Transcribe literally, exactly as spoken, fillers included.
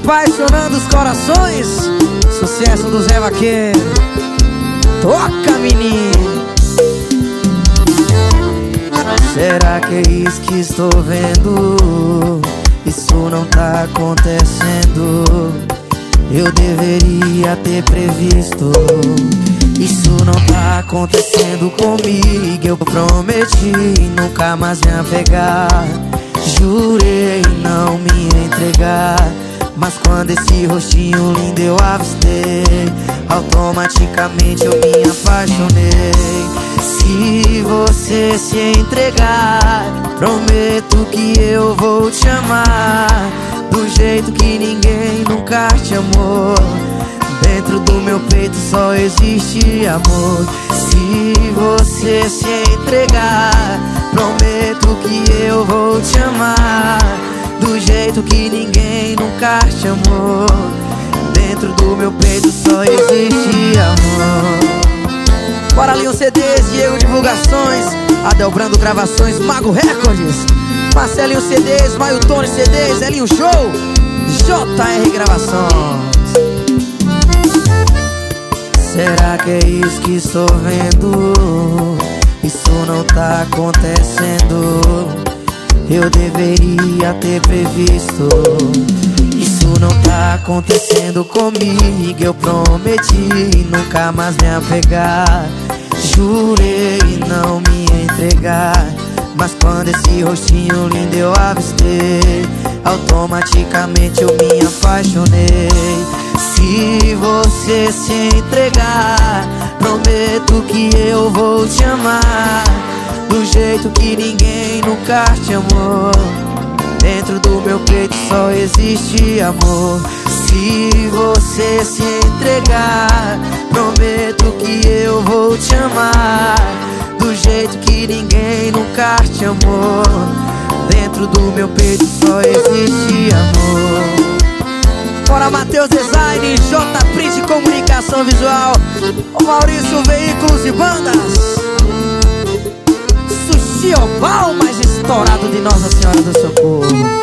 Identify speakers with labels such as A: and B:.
A: Apaixonando os corações, sucesso do Zé Vaqueiro. Toca, menino.
B: Será que é isso que estou vendo? Isso não tá acontecendo. Eu deveria ter previsto. Isso não tá acontecendo comigo. Eu prometi nunca mais me apegar. Jurei não me entregar. Mas quando esse rostinho lindo eu avistei, automaticamente eu me apaixonei. Se você se entregar, prometo que eu vou te amar do jeito que ninguém nunca te amou. Dentro do meu peito só existe amor. Se você se entregar, prometo que eu vou te amar do jeito que ninguém nunca te amou. Dentro do meu peito só existe amor.
A: Bora ali um C Ds, Diego Divulgações, Adelbrando Gravações, Mago Records, Marcelinho C Ds, Maio Tony C Ds, Elinho Show, J R Gravações.
B: Será que é isso que estou vendo? Isso não tá acontecendo. Eu deveria ter previsto. Isso não tá acontecendo comigo. Eu prometi nunca mais me apegar. Jurei não me entregar. Mas quando esse rostinho lindo eu avistei, automaticamente eu me apaixonei. Se você se entregar, prometo que eu vou te amar do jeito que ninguém nunca te amou. Dentro do meu peito só existe amor. Se você se entregar, prometo que eu vou te amar do jeito que ninguém nunca te amou. Dentro do meu peito só existe amor.
A: Bora Matheus Design, J Print Comunicação Visual, o Maurício Veículos e Bandas, Sushi Oval mais estourado de Nossa Senhora do Socorro.